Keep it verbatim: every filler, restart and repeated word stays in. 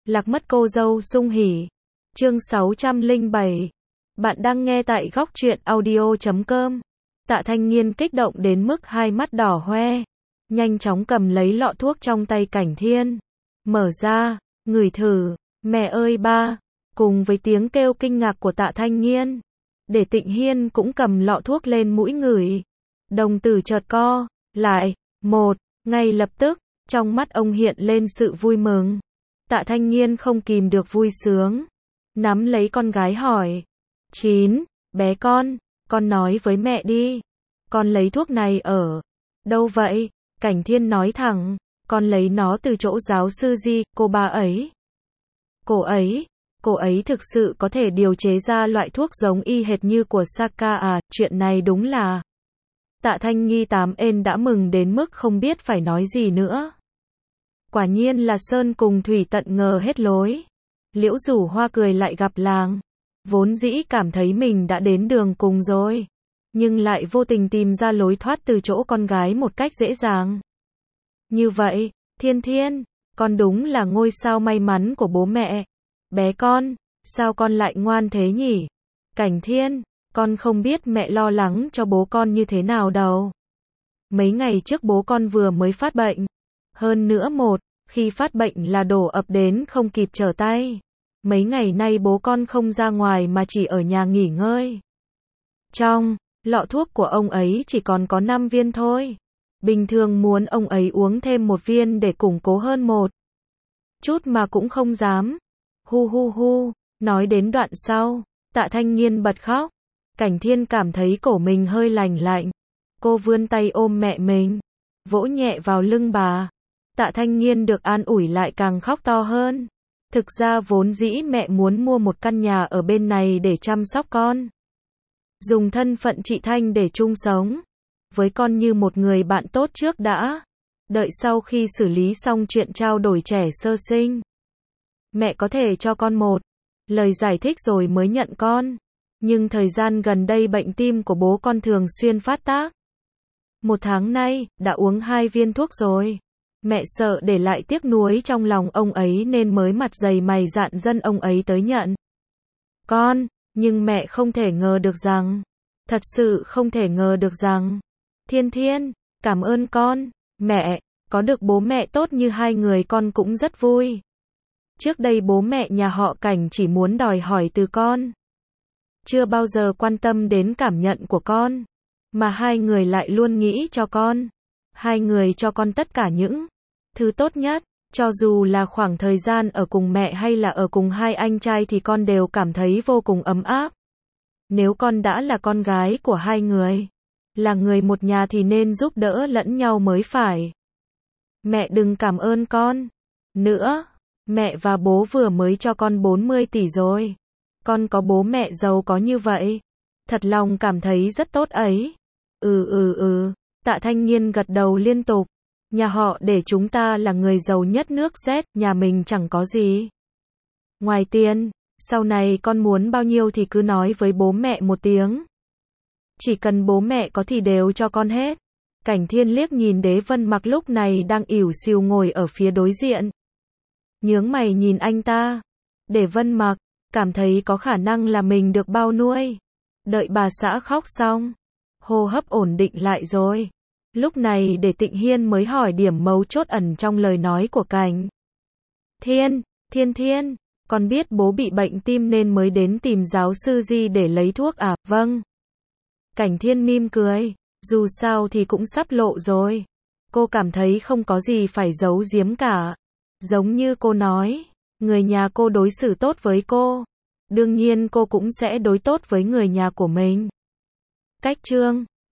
Lạc mất cô dâu sung hỉ. Chương sáu trăm lẻ bảy. Bạn đang nghe tại góc truyện audio chấm com. Tạ Thanh Nghiên kích động đến mức hai mắt đỏ hoe, nhanh chóng cầm lấy lọ thuốc trong tay Cảnh Thiên, mở ra, ngửi thử, mẹ ơi ba, cùng với tiếng kêu kinh ngạc của Tạ Thanh Nghiên, để Tịnh Hiên cũng cầm lọ thuốc lên mũi ngửi. Đồng tử chợt co lại, một, ngay lập tức, trong mắt ông hiện lên sự vui mừng. Tạ Thanh Nghiên không kìm được vui sướng, nắm lấy con gái hỏi, chín, bé con, con nói với mẹ đi, con lấy thuốc này ở đâu vậy? Cảnh Thiên nói thẳng, con lấy nó từ chỗ giáo sư Di, cô ba ấy. Cô ấy, cô ấy thực sự có thể điều chế ra loại thuốc giống y hệt như của Saka à, chuyện này đúng là... Tạ Thanh Nghi tám ên đã mừng đến mức không biết phải nói gì nữa. Quả nhiên là Sơn cùng Thủy tận ngờ hết lối. Liễu Rủ Hoa cười lại gặp làng. Vốn dĩ cảm thấy mình đã đến đường cùng rồi, nhưng lại vô tình tìm ra lối thoát từ chỗ con gái một cách dễ dàng. Như vậy, Thiên Thiên, con đúng là ngôi sao may mắn của bố mẹ. Bé con, sao con lại ngoan thế nhỉ? Cảnh Thiên, con không biết mẹ lo lắng cho bố con như thế nào đâu. Mấy ngày trước bố con vừa mới phát bệnh. Hơn nữa một, khi phát bệnh là đổ ập đến không kịp trở tay. Mấy ngày nay bố con không ra ngoài mà chỉ ở nhà nghỉ ngơi. Trong lọ thuốc của ông ấy chỉ còn có năm viên thôi. Bình thường muốn ông ấy uống thêm một viên để củng cố hơn một chút mà cũng không dám. Hu hu hu, nói đến đoạn sau, Tạ Thanh Nghiên bật khóc. Cảnh Thiên cảm thấy cổ mình hơi lành lạnh. Cô vươn tay ôm mẹ mình, vỗ nhẹ vào lưng bà. Tạ Thanh Nghiên được an ủi lại càng khóc to hơn. Thực ra vốn dĩ mẹ muốn mua một căn nhà ở bên này để chăm sóc con. Dùng thân phận chị Thanh để chung sống với con như một người bạn tốt trước đã. Đợi sau khi xử lý xong chuyện trao đổi trẻ sơ sinh, mẹ có thể cho con một lời giải thích rồi mới nhận con. Nhưng thời gian gần đây bệnh tim của bố con thường xuyên phát tác. Một tháng nay, đã uống hai viên thuốc rồi. Mẹ sợ để lại tiếc nuối trong lòng ông ấy nên mới mặt dày mày dạn dân ông ấy tới nhận con. Nhưng mẹ không thể ngờ được rằng, thật sự không thể ngờ được rằng, Thiên Thiên, cảm ơn con, mẹ, có được bố mẹ tốt như hai người con cũng rất vui. Trước đây bố mẹ nhà họ Cảnh chỉ muốn đòi hỏi từ con, chưa bao giờ quan tâm đến cảm nhận của con, mà hai người lại luôn nghĩ cho con. Hai người cho con tất cả những thứ tốt nhất, cho dù là khoảng thời gian ở cùng mẹ hay là ở cùng hai anh trai thì con đều cảm thấy vô cùng ấm áp. Nếu con đã là con gái của hai người, là người một nhà thì nên giúp đỡ lẫn nhau mới phải. Mẹ đừng cảm ơn con nữa, mẹ và bố vừa mới cho con bốn mươi tỷ rồi. Con có bố mẹ giàu có như vậy, thật lòng cảm thấy rất tốt ấy. Ừ ừ ừ, Tạ Thanh Nghiên gật đầu liên tục. Nhà họ để chúng ta là người giàu nhất nước Z, nhà mình chẳng có gì ngoài tiền. Sau này con muốn bao nhiêu thì cứ nói với bố mẹ một tiếng. Chỉ cần bố mẹ có thì đều cho con hết. Cảnh Thiên liếc nhìn Đế Vân Mặc lúc này đang ỉu xìu ngồi ở phía đối diện. Nhướng mày nhìn anh ta. Đế Vân Mặc cảm thấy có khả năng là mình được bao nuôi. Đợi bà xã khóc xong, hô hấp ổn định lại rồi. Lúc này để Tịnh Hiên mới hỏi điểm mấu chốt ẩn trong lời nói của Cảnh Thiên. Thiên Thiên, con biết bố bị bệnh tim nên mới đến tìm giáo sư Di để lấy thuốc à? Vâng. Cảnh Thiên mỉm cười, dù sao thì cũng sắp lộ rồi. Cô cảm thấy không có gì phải giấu giếm cả. Giống như cô nói, người nhà cô đối xử tốt với cô, đương nhiên cô cũng sẽ đối tốt với người nhà của mình. Cách chương